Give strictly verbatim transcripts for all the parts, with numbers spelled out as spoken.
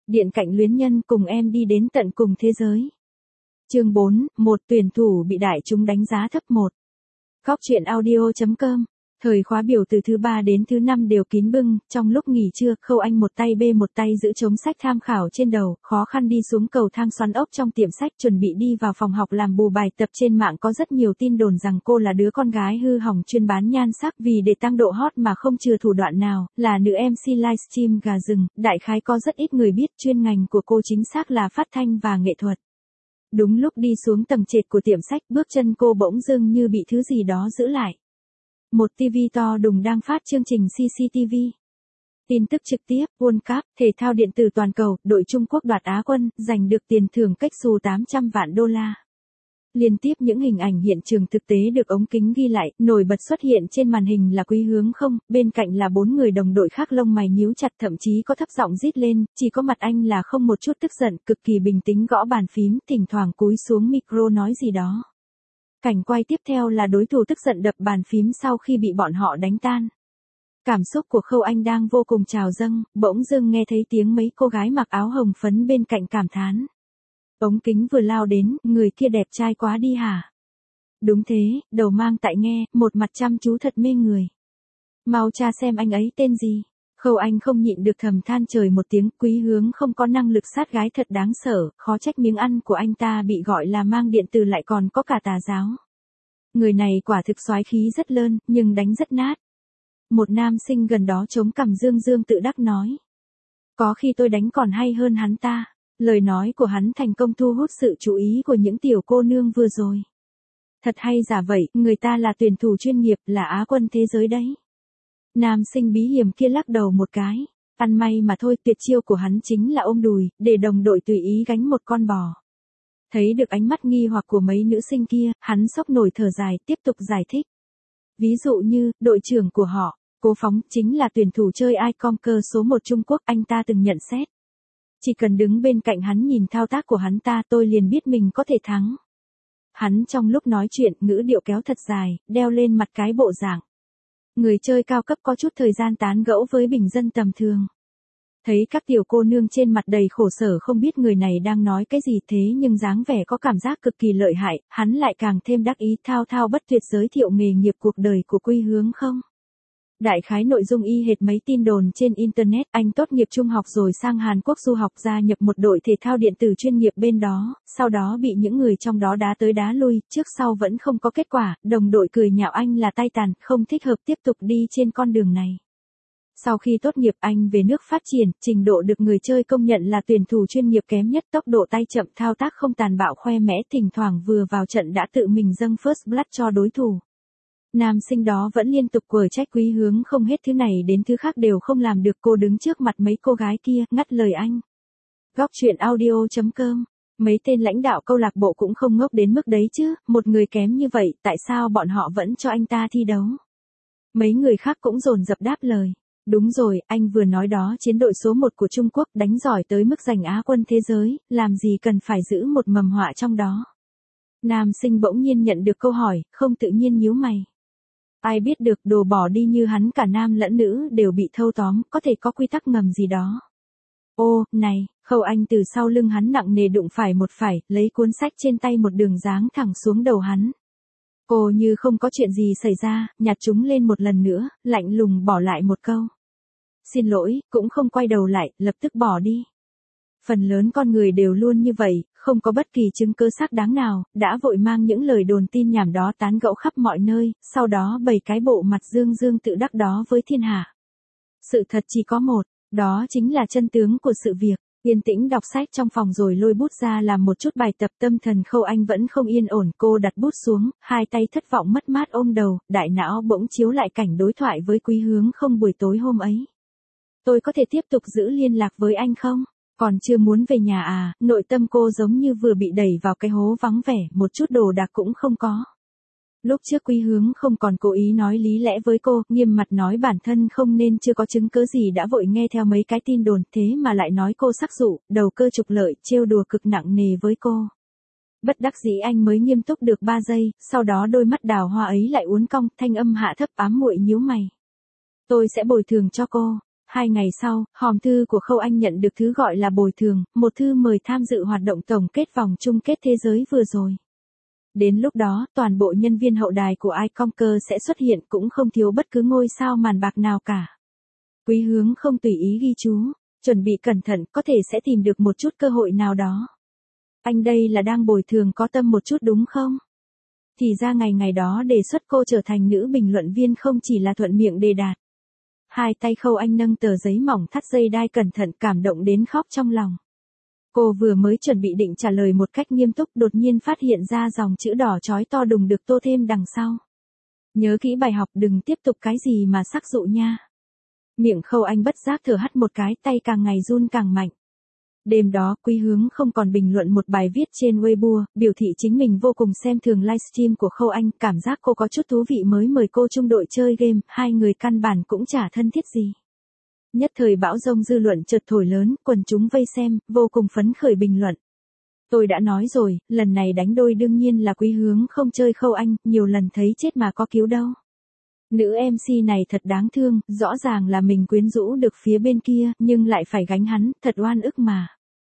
Điện cạnh luyến nhân cùng em đi đến tận cùng thế giới. Chương bốn, một tuyển thủ bị đại chúng đánh giá thấp một. Góc truyện audio chấm com. Thời khóa biểu từ thứ ba đến thứ năm đều kín bưng, trong lúc nghỉ trưa, Khâu Anh một tay bê một tay giữ chống sách tham khảo trên đầu, khó khăn đi xuống cầu thang xoắn ốc trong tiệm sách chuẩn bị đi vào phòng học làm bù bài tập. Trên mạng có rất nhiều tin đồn rằng cô là đứa con gái hư hỏng chuyên bán nhan sắc vì để tăng độ hot mà không chừa thủ đoạn nào, là nữ em xê livestream gà rừng, đại khái có rất ít người biết chuyên ngành của cô chính xác là phát thanh và nghệ thuật. Đúng lúc đi xuống tầng trệt của tiệm sách, bước chân cô bỗng dưng như bị thứ gì đó giữ lại. Một ti vi to đùng đang phát chương trình xê xê tê vê. Tin tức trực tiếp, World Cup, thể thao điện tử toàn cầu, đội Trung Quốc đoạt Á quân, giành được tiền thưởng cách xù tám trăm vạn đô la. Liên tiếp những hình ảnh hiện trường thực tế được ống kính ghi lại, nổi bật xuất hiện trên màn hình là Quý Hướng Không, bên cạnh là bốn người đồng đội khác lông mày nhíu chặt thậm chí có thấp giọng rít lên, chỉ có mặt anh là không một chút tức giận, cực kỳ bình tĩnh gõ bàn phím, thỉnh thoảng cúi xuống micro nói gì đó. Cảnh quay tiếp theo là đối thủ tức giận đập bàn phím sau khi bị bọn họ đánh tan. Cảm xúc của Khâu Anh đang vô cùng trào dâng, bỗng dưng nghe thấy tiếng mấy cô gái mặc áo hồng phấn bên cạnh cảm thán. Ống kính vừa lao đến, người kia đẹp trai quá đi hả? Đúng thế, đầu mang tại nghe, một mặt chăm chú thật mê người. Mau tra xem anh ấy tên gì. Khâu Anh không nhịn được thầm than trời một tiếng, Quý Hướng không có năng lực sát gái thật đáng sợ, khó trách miếng ăn của anh ta bị gọi là mang điện tử lại còn có cả tà giáo. Người này quả thực soái khí rất lơn, nhưng đánh rất nát. Một nam sinh gần đó chống cằm dương dương tự đắc nói. Có khi tôi đánh còn hay hơn hắn ta. Lời nói của hắn thành công thu hút sự chú ý của những tiểu cô nương vừa rồi. Thật hay giả vậy, người ta là tuyển thủ chuyên nghiệp, là Á quân thế giới đấy. Nam sinh bí hiểm kia lắc đầu một cái. Ăn may mà thôi, tuyệt chiêu của hắn chính là ôm đùi, để đồng đội tùy ý gánh một con bò. Thấy được ánh mắt nghi hoặc của mấy nữ sinh kia, hắn sốc nổi thở dài, tiếp tục giải thích. Ví dụ như, đội trưởng của họ, Cố Phóng, chính là tuyển thủ chơi icon cơ số một Trung Quốc, anh ta từng nhận xét. Chỉ cần đứng bên cạnh hắn nhìn thao tác của hắn ta tôi liền biết mình có thể thắng. Hắn trong lúc nói chuyện, ngữ điệu kéo thật dài, đeo lên mặt cái bộ dạng. Người chơi cao cấp có chút thời gian tán gẫu với bình dân tầm thường. Thấy các tiểu cô nương trên mặt đầy khổ sở không biết người này đang nói cái gì thế nhưng dáng vẻ có cảm giác cực kỳ lợi hại, hắn lại càng thêm đắc ý thao thao bất tuyệt giới thiệu nghề nghiệp cuộc đời của Quý Hướng Không. Đại khái nội dung y hệt mấy tin đồn trên Internet, anh tốt nghiệp trung học rồi sang Hàn Quốc du học gia nhập một đội thể thao điện tử chuyên nghiệp bên đó, sau đó bị những người trong đó đá tới đá lui, trước sau vẫn không có kết quả, đồng đội cười nhạo anh là tay tàn, không thích hợp tiếp tục đi trên con đường này. Sau khi tốt nghiệp anh về nước phát triển, trình độ được người chơi công nhận là tuyển thủ chuyên nghiệp kém nhất, tốc độ tay chậm, thao tác không tàn bạo khoe mẽ, thỉnh thoảng vừa vào trận đã tự mình dâng first blood cho đối thủ. Nam sinh đó vẫn liên tục quở trách Quý Hướng Không hết thứ này đến thứ khác đều không làm được, cô đứng trước mặt mấy cô gái kia, ngắt lời anh. Góc truyện audio chấm com. Mấy tên lãnh đạo câu lạc bộ cũng không ngốc đến mức đấy chứ, một người kém như vậy, tại sao bọn họ vẫn cho anh ta thi đấu? Mấy người khác cũng dồn dập đáp lời. Đúng rồi, anh vừa nói đó chiến đội số một của Trung Quốc đánh giỏi tới mức giành Á quân thế giới, làm gì cần phải giữ một mầm họa trong đó. Nam sinh bỗng nhiên nhận được câu hỏi, không tự nhiên nhíu mày. Ai biết được đồ bỏ đi như hắn cả nam lẫn nữ đều bị thâu tóm, có thể có quy tắc ngầm gì đó. Ô, này, Khâu Anh từ sau lưng hắn nặng nề đụng phải một phải, lấy cuốn sách trên tay một đường giáng thẳng xuống đầu hắn. Cô như không có chuyện gì xảy ra, nhặt chúng lên một lần nữa, lạnh lùng bỏ lại một câu. Xin lỗi, cũng không quay đầu lại, lập tức bỏ đi. Phần lớn con người đều luôn như vậy, không có bất kỳ chứng cứ xác đáng nào, đã vội mang những lời đồn tin nhảm đó tán gẫu khắp mọi nơi, sau đó bày cái bộ mặt dương dương tự đắc đó với thiên hạ. Sự thật chỉ có một, đó chính là chân tướng của sự việc. Yên tĩnh đọc sách trong phòng rồi lôi bút ra làm một chút bài tập, tâm thần Khâu Anh vẫn không yên ổn, cô đặt bút xuống, hai tay thất vọng mất mát ôm đầu, đại não bỗng chiếu lại cảnh đối thoại với Quý Hướng Không buổi tối hôm ấy. Tôi có thể tiếp tục giữ liên lạc với anh không? Còn chưa muốn về nhà à? Nội tâm cô giống như vừa bị đẩy vào cái hố vắng vẻ, một chút đồ đạc cũng không có. Lúc trước Quý Hướng Không còn cố ý nói lý lẽ với cô, nghiêm mặt nói bản thân không nên chưa có chứng cứ gì đã vội nghe theo mấy cái tin đồn, thế mà lại nói cô sắc dụ, đầu cơ trục lợi, trêu đùa cực nặng nề với cô. Bất đắc dĩ anh mới nghiêm túc được ba giây, sau đó đôi mắt đào hoa ấy lại uốn cong, thanh âm hạ thấp ám muội nhíu mày. Tôi sẽ bồi thường cho cô. Hai ngày sau, hòm thư của Khâu Anh nhận được thứ gọi là bồi thường, một thư mời tham dự hoạt động tổng kết vòng chung kết thế giới vừa rồi. Đến lúc đó, toàn bộ nhân viên hậu đài của iConquer sẽ xuất hiện, cũng không thiếu bất cứ ngôi sao màn bạc nào cả. Quý Hướng không tùy ý ghi chú, chuẩn bị cẩn thận, có thể sẽ tìm được một chút cơ hội nào đó. Anh đây là đang bồi thường có tâm một chút đúng không? Thì ra ngày ngày đó đề xuất cô trở thành nữ bình luận viên không chỉ là thuận miệng đề đạt. Hai tay Khâu Anh nâng tờ giấy mỏng thắt dây đai cẩn thận, cảm động đến khóc trong lòng. Cô vừa mới chuẩn bị định trả lời một cách nghiêm túc, đột nhiên phát hiện ra dòng chữ đỏ chói to đùng được tô thêm đằng sau. Nhớ kỹ bài học, đừng tiếp tục cái gì mà sắc dụ nha. Miệng Khâu Anh bất giác thở hắt một cái, tay càng ngày run càng mạnh. Đêm đó, Quý Hướng không còn bình luận một bài viết trên Weibo, biểu thị chính mình vô cùng xem thường livestream của Khâu Anh, cảm giác cô có chút thú vị mới mời cô chung đội chơi game, hai người căn bản cũng chả thân thiết gì. Nhất thời bão dông dư luận chợt thổi lớn, quần chúng vây xem, vô cùng phấn khởi bình luận. Tôi đã nói rồi, lần này đánh đôi đương nhiên là Quý Hướng không chơi Khâu Anh, nhiều lần thấy chết mà có cứu đâu. Nữ em xê này thật đáng thương, rõ ràng là mình quyến rũ được phía bên kia, nhưng lại phải gánh hắn, thật oan ức mà.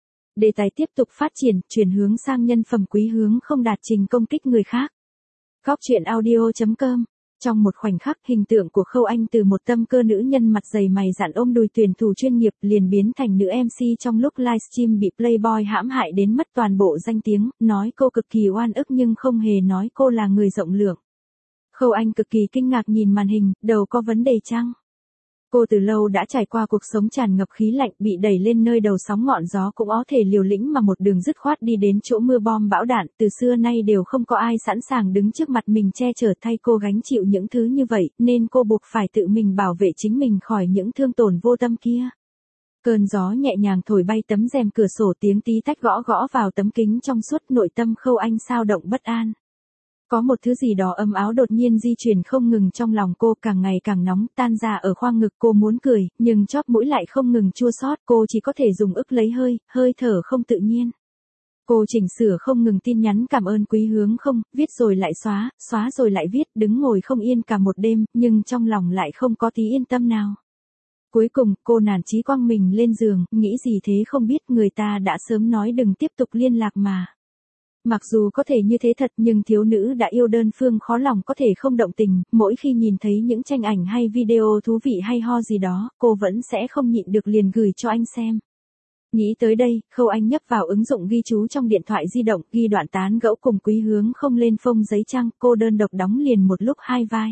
Đề tài tiếp tục phát triển, chuyển hướng sang nhân phẩm Quý Hướng không đạt trình công kích người khác. Góc truyện audio chấm com. Trong một khoảnh khắc, hình tượng của Khâu Anh từ một tâm cơ nữ nhân mặt dày mày dạn ôm đùi tuyển thủ chuyên nghiệp liền biến thành nữ em xê trong lúc livestream bị Playboy hãm hại đến mất toàn bộ danh tiếng, nói cô cực kỳ oan ức nhưng không hề nói cô là người rộng lượng. Khâu Anh cực kỳ kinh ngạc nhìn màn hình, đầu có vấn đề chăng? Cô từ lâu đã trải qua cuộc sống tràn ngập khí lạnh, bị đẩy lên nơi đầu sóng ngọn gió cũng có thể liều lĩnh mà một đường dứt khoát đi đến chỗ mưa bom bão đạn, từ xưa nay đều không có ai sẵn sàng đứng trước mặt mình che chở thay cô gánh chịu những thứ như vậy, nên cô buộc phải tự mình bảo vệ chính mình khỏi những thương tổn vô tâm kia. Cơn gió nhẹ nhàng thổi bay tấm rèm cửa sổ, tiếng tí tách gõ gõ vào tấm kính trong suốt, nội tâm Khâu Anh sao động bất an. Có một thứ gì đó ấm áo đột nhiên di chuyển không ngừng trong lòng cô, càng ngày càng nóng, tan ra ở khoang ngực. Cô muốn cười, nhưng chóp mũi lại không ngừng chua xót, cô chỉ có thể dùng ức lấy hơi, hơi thở không tự nhiên. Cô chỉnh sửa không ngừng tin nhắn cảm ơn Quý Hướng không, viết rồi lại xóa, xóa rồi lại viết, đứng ngồi không yên cả một đêm, nhưng trong lòng lại không có tí yên tâm nào. Cuối cùng, cô nản chí quăng mình lên giường, nghĩ gì thế không biết, người ta đã sớm nói đừng tiếp tục liên lạc mà. Mặc dù có thể như thế thật, nhưng thiếu nữ đã yêu đơn phương khó lòng có thể không động tình, mỗi khi nhìn thấy những tranh ảnh hay video thú vị hay ho gì đó, cô vẫn sẽ không nhịn được liền gửi cho anh xem. Nghĩ tới đây, Khâu Anh nhấp vào ứng dụng ghi chú trong điện thoại di động, ghi đoạn tán gẫu cùng Quý Hướng không lên phông giấy trắng, cô đơn độc đóng liền một lúc hai vai.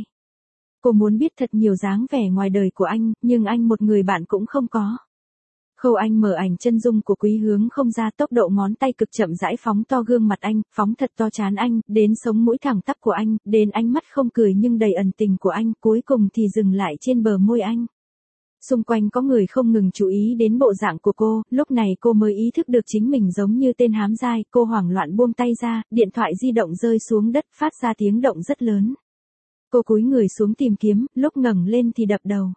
Cô muốn biết thật nhiều dáng vẻ ngoài đời của anh, nhưng anh một người bạn cũng không có. Khâu Anh mở ảnh chân dung của Quý Hướng không ra, tốc độ ngón tay cực chậm rãi phóng to gương mặt anh, phóng thật to trán anh, đến sống mũi thẳng tắp của anh, đến ánh mắt không cười nhưng đầy ẩn tình của anh, cuối cùng thì dừng lại trên bờ môi anh. Xung quanh có người không ngừng chú ý đến bộ dạng của cô, lúc này cô mới ý thức được chính mình giống như tên hám dai, cô hoảng loạn buông tay ra, điện thoại di động rơi xuống đất phát ra tiếng động rất lớn. Cô cúi người xuống tìm kiếm, lúc ngẩng lên thì đập đầu.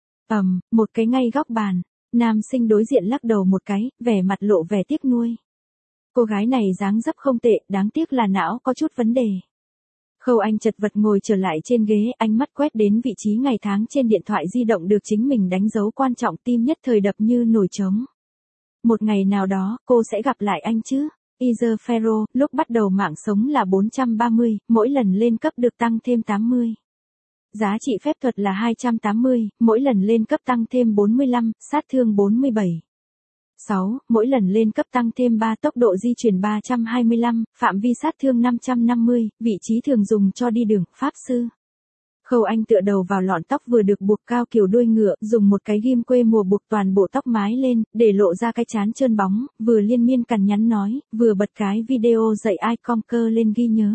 Ầm, um, một cái ngay góc bàn. Nam sinh đối diện lắc đầu một cái, vẻ mặt lộ vẻ tiếc nuối. Cô gái này dáng dấp không tệ, đáng tiếc là não có chút vấn đề. Khâu Anh chật vật ngồi trở lại trên ghế, ánh mắt quét đến vị trí ngày tháng trên điện thoại di động được chính mình đánh dấu quan trọng, tim nhất thời đập như nổi trống. Một ngày nào đó, cô sẽ gặp lại anh chứ? Izer Ferro, lúc bắt đầu mạng sống là bốn trăm ba mươi, mỗi lần lên cấp được tăng thêm tám mươi. Giá trị phép thuật là hai trăm tám mươi, mỗi lần lên cấp tăng thêm bốn mươi lăm, sát thương bốn mươi bảy. sáu, mỗi lần lên cấp tăng thêm ba, tốc độ di chuyển ba trăm hai mươi lăm, phạm vi sát thương năm trăm năm mươi, vị trí thường dùng cho đi đường, pháp sư. Khâu Anh tựa đầu vào lọn tóc vừa được buộc cao kiểu đuôi ngựa, dùng một cái ghim quê mùa buộc toàn bộ tóc mái lên, để lộ ra cái trán trơn bóng, vừa liên miên cằn nhắn nói, vừa bật cái video dạy iConquer lên ghi nhớ.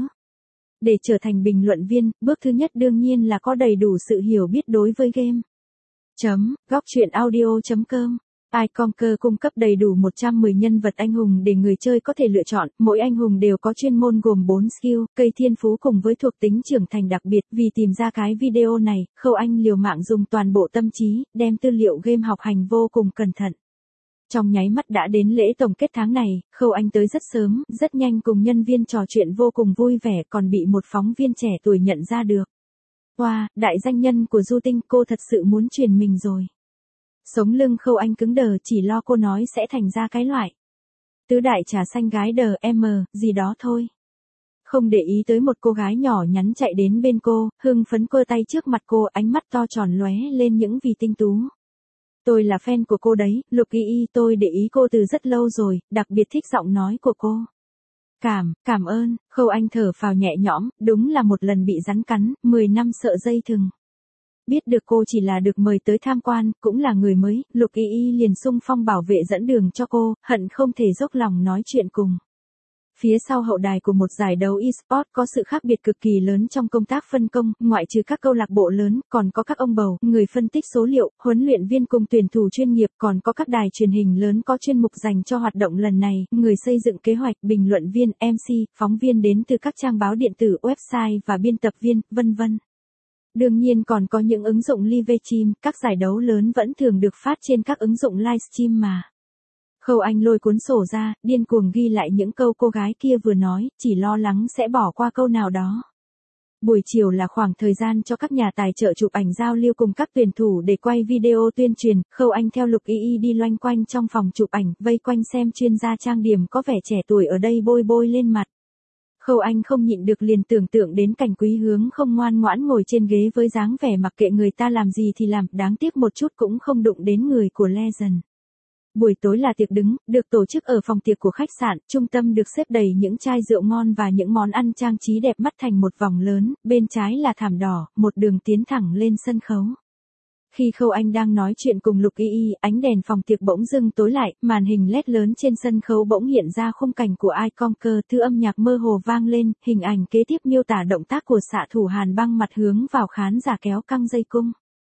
Để trở thành bình luận viên, bước thứ nhất đương nhiên là có đầy đủ sự hiểu biết đối với game. Chấm, góc truyện audio chấm com. iConquer cung cấp đầy đủ một trăm mười nhân vật anh hùng để người chơi có thể lựa chọn, mỗi anh hùng đều có chuyên môn gồm bốn skill, cây thiên phú cùng với thuộc tính trưởng thành đặc biệt. Vì tìm ra cái video này, Khâu Anh liều mạng dùng toàn bộ tâm trí, đem tư liệu game học hành vô cùng cẩn thận. Trong nháy mắt đã đến lễ tổng kết tháng này, Khâu Anh tới rất sớm, rất nhanh cùng nhân viên trò chuyện vô cùng vui vẻ, còn bị một phóng viên trẻ tuổi nhận ra được. Wow, đại danh nhân của Du Tinh, cô thật sự muốn truyền mình rồi. Sống lưng Khâu Anh cứng đờ, chỉ lo cô nói sẽ thành ra cái loại tứ đại trà xanh gái đờ em gì đó thôi. Không để ý tới một cô gái nhỏ nhắn chạy đến bên cô, hưng phấn cơ tay trước mặt cô, ánh mắt to tròn lóe lên những vì tinh tú. Tôi là fan của cô đấy, Lục Y Y, tôi để ý cô từ rất lâu rồi, đặc biệt thích giọng nói của cô. Cảm, cảm ơn, Khâu Anh thở phào nhẹ nhõm, đúng là một lần bị rắn cắn, mười năm sợ dây thừng. Biết được cô chỉ là được mời tới tham quan, cũng là người mới, Lục Y Y liền xung phong bảo vệ dẫn đường cho cô, hận không thể dốc lòng nói chuyện cùng. Phía sau hậu đài của một giải đấu e-sport có sự khác biệt cực kỳ lớn trong công tác phân công, ngoại trừ các câu lạc bộ lớn, còn có các ông bầu, người phân tích số liệu, huấn luyện viên cùng tuyển thủ chuyên nghiệp, còn có các đài truyền hình lớn có chuyên mục dành cho hoạt động lần này, người xây dựng kế hoạch, bình luận viên, em xê, phóng viên đến từ các trang báo điện tử, website và biên tập viên, vân vân. Đương nhiên còn có những ứng dụng live stream, các giải đấu lớn vẫn thường được phát trên các ứng dụng livestream mà. Khâu Anh lôi cuốn sổ ra, điên cuồng ghi lại những câu cô gái kia vừa nói, chỉ lo lắng sẽ bỏ qua câu nào đó. Buổi chiều là khoảng thời gian cho các nhà tài trợ chụp ảnh giao lưu cùng các tuyển thủ để quay video tuyên truyền, Khâu Anh theo Lục Y Y đi loanh quanh trong phòng chụp ảnh, vây quanh xem chuyên gia trang điểm có vẻ trẻ tuổi ở đây bôi bôi lên mặt. Khâu Anh không nhịn được liền tưởng tượng đến cảnh Quý Hướng không ngoan ngoãn ngồi trên ghế với dáng vẻ mặc kệ người ta làm gì thì làm, đáng tiếc một chút cũng không đụng đến người của Legend. Buổi tối là tiệc đứng, được tổ chức ở phòng tiệc của khách sạn, trung tâm được xếp đầy những chai rượu ngon và những món ăn trang trí đẹp mắt thành một vòng lớn, bên trái là thảm đỏ, một đường tiến thẳng lên sân khấu. Khi Khâu Anh đang nói chuyện cùng Lục Y Y, ánh đèn phòng tiệc bỗng dưng tối lại, màn hình led lớn trên sân khấu bỗng hiện ra khung cảnh của I Conquer, thứ âm nhạc mơ hồ vang lên, hình ảnh kế tiếp miêu tả động tác của xạ thủ Hàn Băng mặt hướng vào khán giả kéo căng dây cung.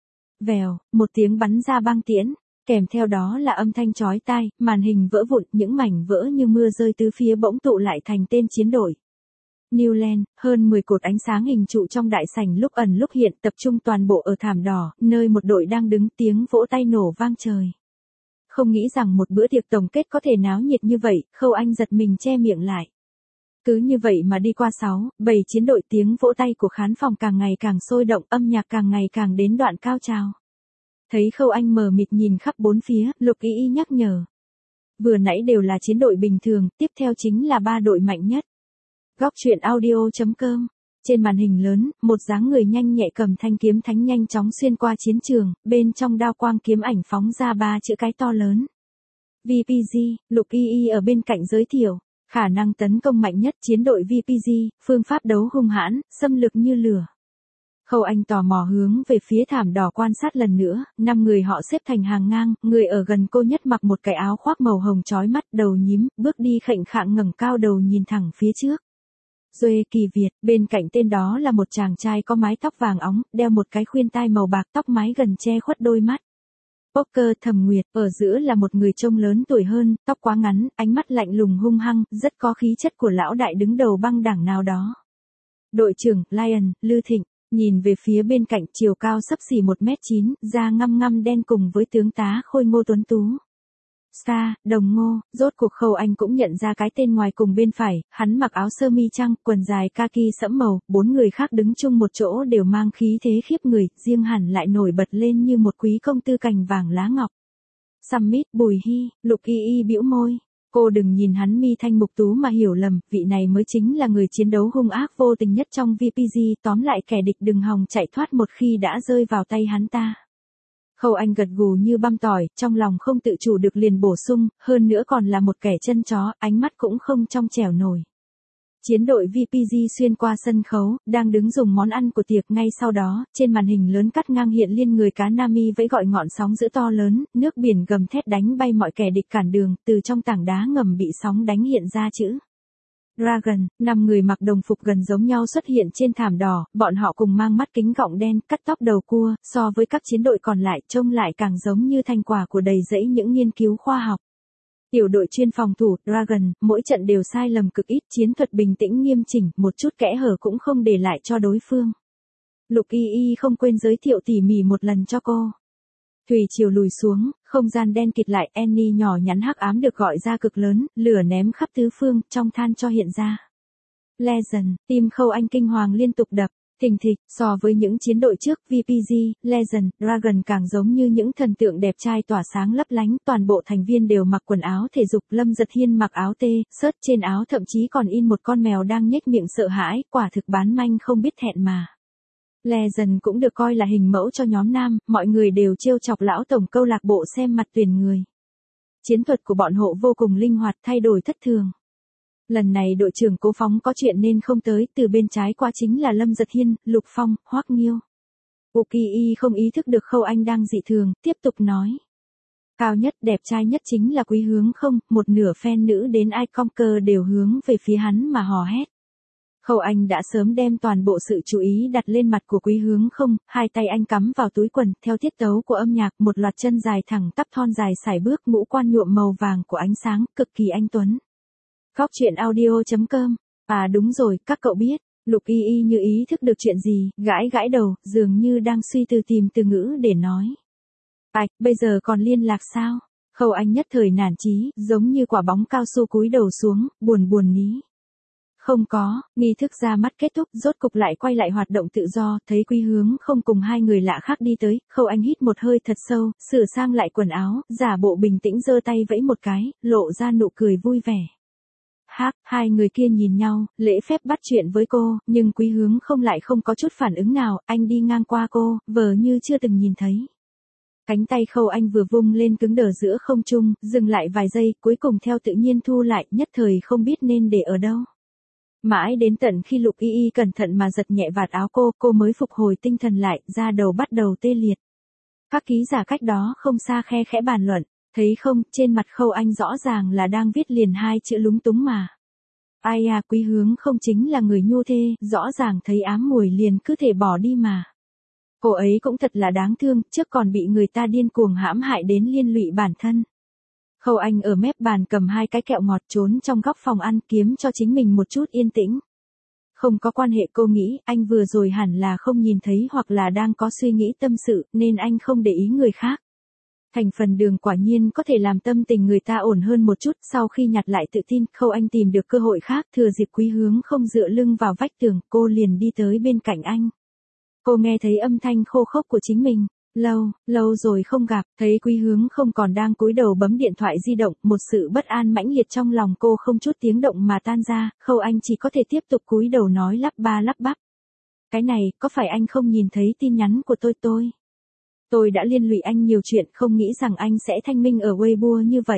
Vèo, một tiếng bắn ra băng tiễn. Kèm theo đó là âm thanh chói tai, màn hình vỡ vụn, những mảnh vỡ như mưa rơi tứ phía bỗng tụ lại thành tên chiến đội. Newland, hơn mười cột ánh sáng hình trụ trong đại sảnh lúc ẩn lúc hiện tập trung toàn bộ ở thảm đỏ, nơi một đội đang đứng, tiếng vỗ tay nổ vang trời. Không nghĩ rằng một bữa tiệc tổng kết có thể náo nhiệt như vậy, Khâu Anh giật mình che miệng lại. Cứ như vậy mà đi qua sáu, bảy chiến đội, tiếng vỗ tay của khán phòng càng ngày càng sôi động, âm nhạc càng ngày càng đến đoạn cao trào. Thấy Khâu Anh mờ mịt nhìn khắp bốn phía, Lục Y Y nhắc nhở. Vừa nãy đều là chiến đội bình thường, tiếp theo chính là ba đội mạnh nhất. Góc truyện audio chấm com. Trên màn hình lớn, một dáng người nhanh nhẹ cầm thanh kiếm thánh nhanh chóng xuyên qua chiến trường, bên trong đao quang kiếm ảnh phóng ra ba chữ cái to lớn. vê pê giê, Lục Y Y ở bên cạnh giới thiệu, khả năng tấn công mạnh nhất chiến đội vê pê giê, phương pháp đấu hung hãn, xâm lược như lửa. Khâu Anh tò mò hướng về phía thảm đỏ quan sát lần nữa, năm người họ xếp thành hàng ngang, người ở gần cô nhất mặc một cái áo khoác màu hồng chói mắt, đầu nhím, bước đi khệnh khạng ngẩng cao đầu nhìn thẳng phía trước. Duệ Kỳ Việt, bên cạnh tên đó là một chàng trai có mái tóc vàng óng, đeo một cái khuyên tai màu bạc, tóc mái gần che khuất đôi mắt. Poker Thẩm Nguyệt, ở giữa là một người trông lớn tuổi hơn, tóc quá ngắn, ánh mắt lạnh lùng hung hăng, rất có khí chất của lão đại đứng đầu băng đảng nào đó. Đội trưởng, Lion, Lư Thịnh. Nhìn về phía bên cạnh, chiều cao xấp xỉ một mét chín, da ngăm ngăm đen cùng với tướng tá Khôi Ngô tuấn tú. Sa, Đồng Ngô, rốt cuộc Khâu Anh cũng nhận ra cái tên ngoài cùng bên phải, hắn mặc áo sơ mi trắng, quần dài kaki sẫm màu, bốn người khác đứng chung một chỗ đều mang khí thế khiếp người, riêng hẳn lại nổi bật lên như một quý công tư cành vàng lá ngọc. Summit, Bùi Hy, Lục Y Y bĩu môi. Cô đừng nhìn hắn mi thanh mục tú mà hiểu lầm, vị này mới chính là người chiến đấu hung ác vô tình nhất trong vê pê giê, tóm lại kẻ địch đừng hòng chạy thoát một khi đã rơi vào tay hắn ta. Khâu Anh gật gù như băm tỏi, trong lòng không tự chủ được liền bổ sung, hơn nữa còn là một kẻ chân chó, ánh mắt cũng không trong trẻo nổi. Chiến đội vê pê giê xuyên qua sân khấu, đang đứng dùng món ăn của tiệc, ngay sau đó, trên màn hình lớn cắt ngang hiện liên người cá Nami vẫy gọi ngọn sóng dữ to lớn, nước biển gầm thét đánh bay mọi kẻ địch cản đường, từ trong tảng đá ngầm bị sóng đánh hiện ra chữ Dragon, năm người mặc đồng phục gần giống nhau xuất hiện trên thảm đỏ, bọn họ cùng mang mắt kính gọng đen, cắt tóc đầu cua, so với các chiến đội còn lại trông lại càng giống như thành quả của đầy rẫy những nghiên cứu khoa học. Tiểu đội chuyên phòng thủ, Dragon, mỗi trận đều sai lầm cực ít, chiến thuật bình tĩnh nghiêm chỉnh, một chút kẽ hở cũng không để lại cho đối phương. Lục Y Y không quên giới thiệu tỉ mỉ một lần cho cô. Thủy chiều lùi xuống, không gian đen kịt lại, Annie nhỏ nhắn hắc ám được gọi ra cực lớn, lửa ném khắp tứ phương, trong than cho hiện ra. Legend, tim Khâu Anh kinh hoàng liên tục đập. Thình thịch, so với những chiến đội trước, vê pê giê, Legend, Dragon càng giống như những thần tượng đẹp trai tỏa sáng lấp lánh, toàn bộ thành viên đều mặc quần áo thể dục, Lâm Dật Hiên mặc áo tê, shirt trên áo thậm chí còn in một con mèo đang nhếch miệng sợ hãi, quả thực bán manh không biết thẹn mà. Legend cũng được coi là hình mẫu cho nhóm nam, mọi người đều trêu chọc lão tổng câu lạc bộ xem mặt tuyển người. Chiến thuật của bọn họ vô cùng linh hoạt, thay đổi thất thường. Lần này đội trưởng Cố Phóng có chuyện nên không tới, từ bên trái qua chính là Lâm Dật Hiên, Lục Phong, Hoắc Nghiêu. Uki không ý thức được Khâu Anh đang dị thường, tiếp tục nói. Cao nhất, đẹp trai nhất chính là Quý Hướng không, một nửa fan nữ đến iConquer đều hướng về phía hắn mà hò hét. Khâu Anh đã sớm đem toàn bộ sự chú ý đặt lên mặt của Quý Hướng không, hai tay anh cắm vào túi quần, theo tiết tấu của âm nhạc, một loạt chân dài thẳng tắp thon dài sải bước, ngũ quan nhuộm màu vàng của ánh sáng, cực kỳ anh tuấn. Góc truyện audio chấm com. À đúng rồi, các cậu biết, Lục Y Y như ý thức được chuyện gì, gãi gãi đầu, dường như đang suy tư tìm từ ngữ để nói. Ảch, bây giờ còn liên lạc sao? Khâu Anh nhất thời nản chí, giống như quả bóng cao su cúi đầu xuống, buồn buồn ní. Không có, nghi thức ra mắt kết thúc, rốt cục lại quay lại hoạt động tự do, thấy Quý Hướng không cùng hai người lạ khác đi tới, Khâu Anh hít một hơi thật sâu, sửa sang lại quần áo, giả bộ bình tĩnh giơ tay vẫy một cái, lộ ra nụ cười vui vẻ. Hác, hai người kia nhìn nhau, lễ phép bắt chuyện với cô, nhưng Quý Hướng không lại không có chút phản ứng nào, anh đi ngang qua cô, vờ như chưa từng nhìn thấy. Cánh tay Khâu Anh vừa vung lên cứng đờ giữa không trung, dừng lại vài giây, cuối cùng theo tự nhiên thu lại, nhất thời không biết nên để ở đâu. Mãi đến tận khi Lục Y Y cẩn thận mà giật nhẹ vạt áo cô, cô mới phục hồi tinh thần lại, da đầu bắt đầu tê liệt. Các ký giả cách đó không xa khe khẽ bàn luận, thấy không, trên mặt Khâu Anh rõ ràng là đang viết liền hai chữ lúng túng mà. Ai à, Quý Hướng không chính là người nhu thê, rõ ràng thấy ám mùi liền cứ thể bỏ đi mà. Cô ấy cũng thật là đáng thương, trước còn bị người ta điên cuồng hãm hại đến liên lụy bản thân. Khâu Anh ở mép bàn cầm hai cái kẹo ngọt trốn trong góc phòng ăn kiếm cho chính mình một chút yên tĩnh. Không có quan hệ, cô nghĩ, anh vừa rồi hẳn là không nhìn thấy hoặc là đang có suy nghĩ tâm sự, nên anh không để ý người khác. Thành phần đường quả nhiên có thể làm tâm tình người ta ổn hơn một chút, sau khi nhặt lại tự tin, Khâu Anh tìm được cơ hội khác, thừa dịp Quý Hướng không dựa lưng vào vách tường, cô liền đi tới bên cạnh anh. Cô nghe thấy âm thanh khô khốc của chính mình. Lâu, lâu rồi không gặp, thấy Quý Hướng không còn đang cúi đầu bấm điện thoại di động, một sự bất an mãnh liệt trong lòng cô không chút tiếng động mà tan ra, Khâu Anh chỉ có thể tiếp tục cúi đầu nói lắp ba lắp bắp. Cái này, có phải anh không nhìn thấy tin nhắn của tôi tôi? Tôi đã liên lụy anh nhiều chuyện, không nghĩ rằng anh sẽ thanh minh ở Weibo như vậy.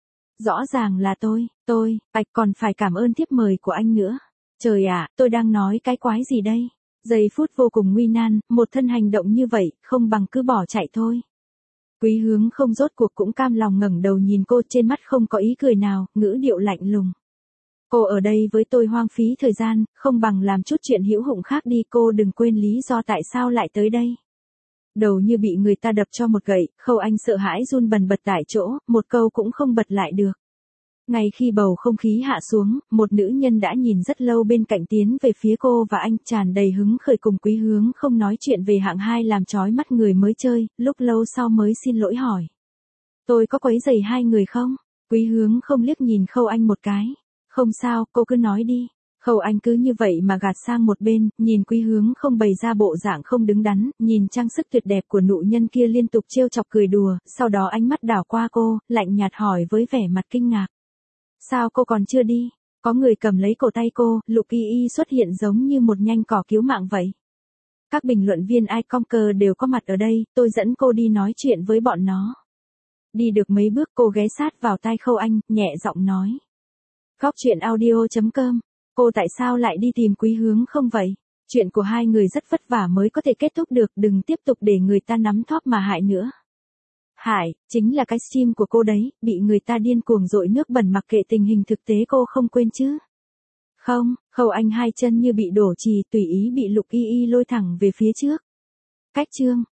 Rõ ràng là tôi, tôi, ạch còn phải cảm ơn thiếp mời của anh nữa. Trời ạ, tôi đang nói cái quái gì đây? Giây phút vô cùng nguy nan, một thân hành động như vậy, không bằng cứ bỏ chạy thôi. Quý Hướng không rốt cuộc cũng cam lòng ngẩng đầu nhìn cô, trên mắt không có ý cười nào, ngữ điệu lạnh lùng. Cô ở đây với tôi hoang phí thời gian, không bằng làm chút chuyện hữu dụng khác đi, cô đừng quên lý do tại sao lại tới đây. Đầu như bị người ta đập cho một gậy, Khâu Anh sợ hãi run bần bật tại chỗ, một câu cũng không bật lại được. Ngay khi bầu không khí hạ xuống, một nữ nhân đã nhìn rất lâu bên cạnh tiến về phía cô và anh, tràn đầy hứng khởi cùng Quý Hướng không nói chuyện về hạng hai làm chói mắt người mới chơi, lúc lâu sau mới xin lỗi hỏi. Tôi có quấy rầy hai người không? Quý Hướng không liếc nhìn Khâu Anh một cái. Không sao, cô cứ nói đi. Khâu Anh cứ như vậy mà gạt sang một bên, nhìn Quý Hướng không bày ra bộ dạng không đứng đắn, nhìn trang sức tuyệt đẹp của nụ nhân kia liên tục trêu chọc cười đùa, sau đó ánh mắt đảo qua cô, lạnh nhạt hỏi với vẻ mặt kinh ngạc. Sao cô còn chưa đi? Có người cầm lấy cổ tay cô, Lục Y Y xuất hiện giống như một nhanh cỏ cứu mạng vậy. Các bình luận viên iConquer đều có mặt ở đây, tôi dẫn cô đi nói chuyện với bọn nó. Đi được mấy bước cô ghé sát vào tai Khâu Anh, nhẹ giọng nói. Góc truyện audio chấm com. Cô tại sao lại đi tìm Quý Hướng không vậy? Chuyện của hai người rất vất vả mới có thể kết thúc được, đừng tiếp tục để người ta nắm thóp mà hại nữa. Hại, chính là cái stream của cô đấy, bị người ta điên cuồng dội nước bẩn mặc kệ tình hình thực tế cô không quên chứ. Không, Khâu Anh hai chân như bị đổ chì, tùy ý bị Lục Y Y lôi thẳng về phía trước. Cách chương.